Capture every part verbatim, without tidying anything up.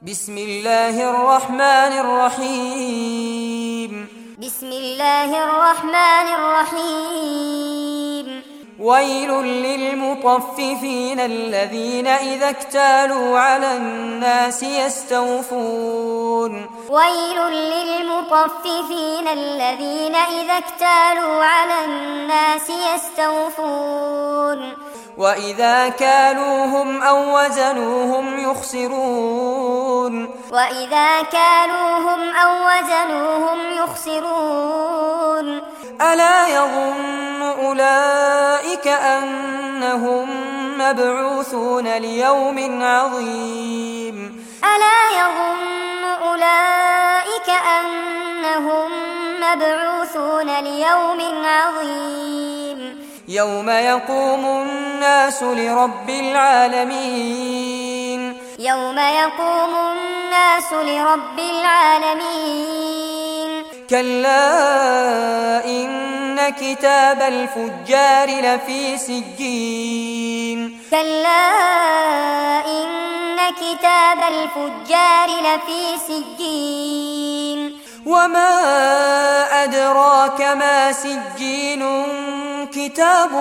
بسم الله الرحمن الرحيم بسم الله الرحمن الرحيم ويل للمطففين الذين إذا اكتالوا على الناس يستوفون ويل للمطففين الذين إذا اكتالوا على الناس يستوفون وإذا كالوهم أو وزنوهم يخسرون وإذا كالوهم أو وزنوهم يخسرون ألا يظن أولئك أنهم مبعوثون ليوم عظيم ألا يظن أولئك أنهم مبعوثون ليوم عظيم يوم يقوم الناس لرب العالمين يوم يقوم الناس لرب العالمين كلا إن كتاب الفجار لفي سجين كلا إن كتاب الفجار لفي سجين وما أدراك ما سجين كتاب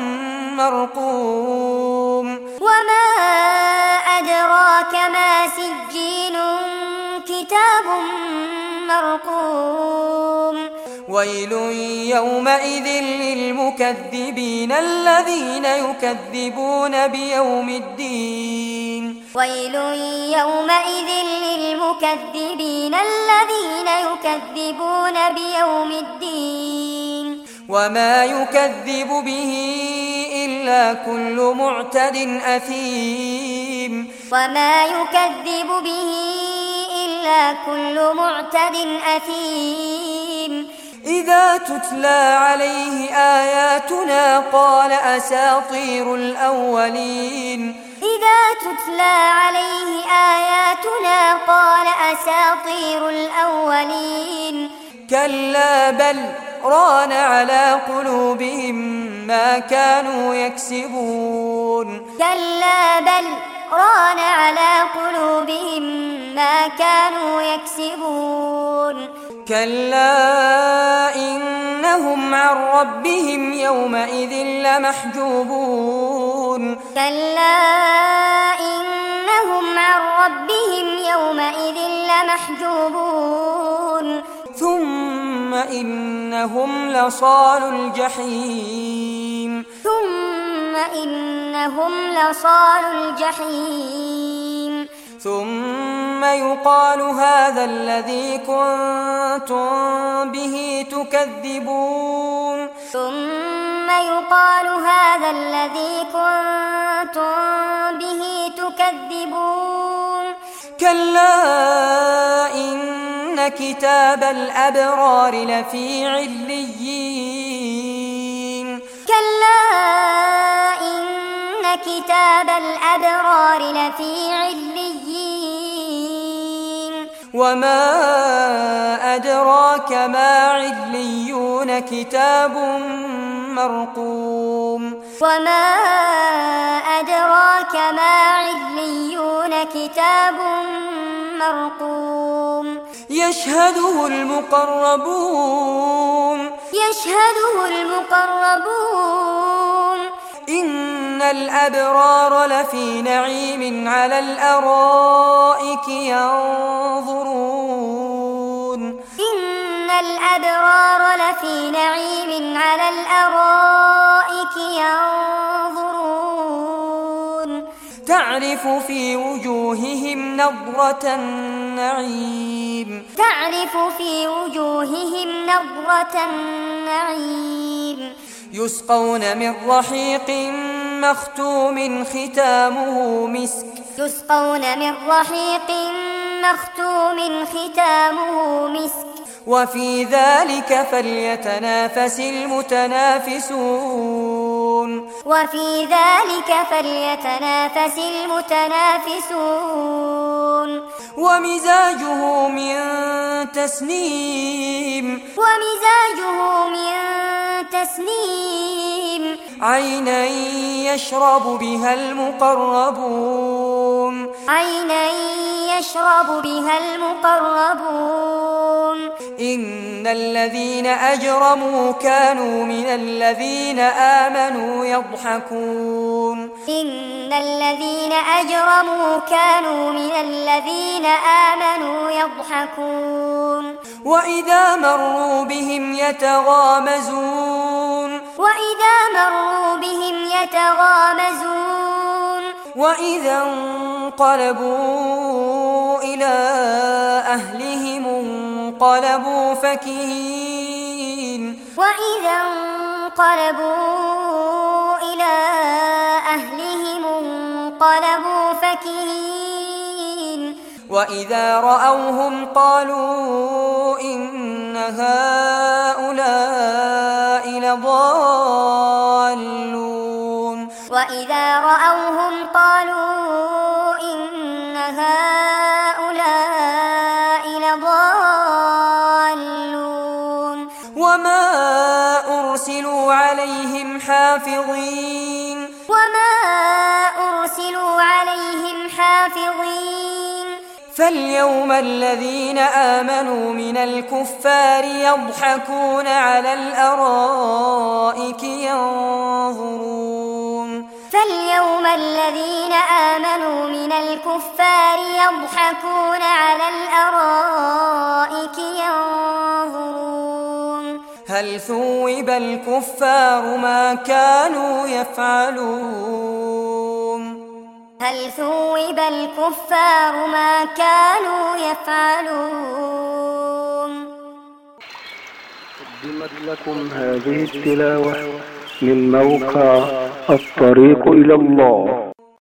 مرقوم وما أدراك ما سجين كتاب مرقوم ويل يومئذ للمكذبين الذين يكذبون بيوم الدين ويل يومئذ للمكذبين الذين يكذبون بيوم الدين وما يكذب به إلا كل معتد أثيم وما يكذب به إلا كل معتد أثيم إذا تتلى عليه آياتنا قال أساطير الأولين إذا تتلى عليه آياتنا قال أساطير الأولين كلا بل ران على قلوبهم ما كانوا يكسبون كلا بل ران على قلوبهم ما كانوا يكسبون كلا إنهم عن ربهم يومئذ لمحجوبون كلا إنهم عن ربهم يومئذ لمحجوبون ثم إنهم لصال الجحيم ثم إنهم لصال الجحيم ثم يقال هذا الذي كنتم به تكذبون ثم يقال هذا الذي كنتم به تكذبون كلا إن كتاب الأبرار لفي عليين كلا إن كتاب الأبرار لفي عليين وما أدراك ما عليون كتاب مرقوم وما أدراك ما عليون كتاب مرقوم يشهده المقربون يشهده المقربون إن الأبرار لفي نعيم على الأرائك ينظرون إن الأبرار لفي نعيم على الأرائك ينظرون تعرف في وجوههم نضرة النعيم تعرف في وجوههم نضرة النعيم يسقون من رحيق مختوم ختامه مسك يسقون من رحيق مختوم ختامه مسك وفي ذلك فليتنافس المتنافسون وفي ذلك فليتنافس المتنافسون ومزاجه من تسنيم ومزاجه من تسنيم عينا يشرب بها المقربون عينا يشرب بها المقربون إن الذين أجرموا كانوا من الذين آمنوا يضحكون إن الذين أجرموا كانوا من الذين آمنوا يضحكون وإذا مروا بهم يتغامزون وإذا مروا بهم يتغامزون وإذا انقلبوا إلى أهلهم انقلبوا فكهين وإذا انقلبوا إلى أهلهم انقلبوا فكهين وإذا رأوهم قالوا إن هؤلاء لضالون وإذا رأوهم قالوا إن هؤلاء لضالون وما أرسلوا عليهم حافظين وما أرسلوا عليهم حافظين فاليوم الذين آمنوا من الكفار يضحكون على الأرائك ينظرون فاليوم الذين آمنوا من الكفار يضحكون على الأرائك ينظرون هل ثوب الكفار ما كانوا يفعلون هل ثوب الكفار ما كانوا يفعلون قدمت لكم هذه التلاوة من موقع الطريق إلى الله.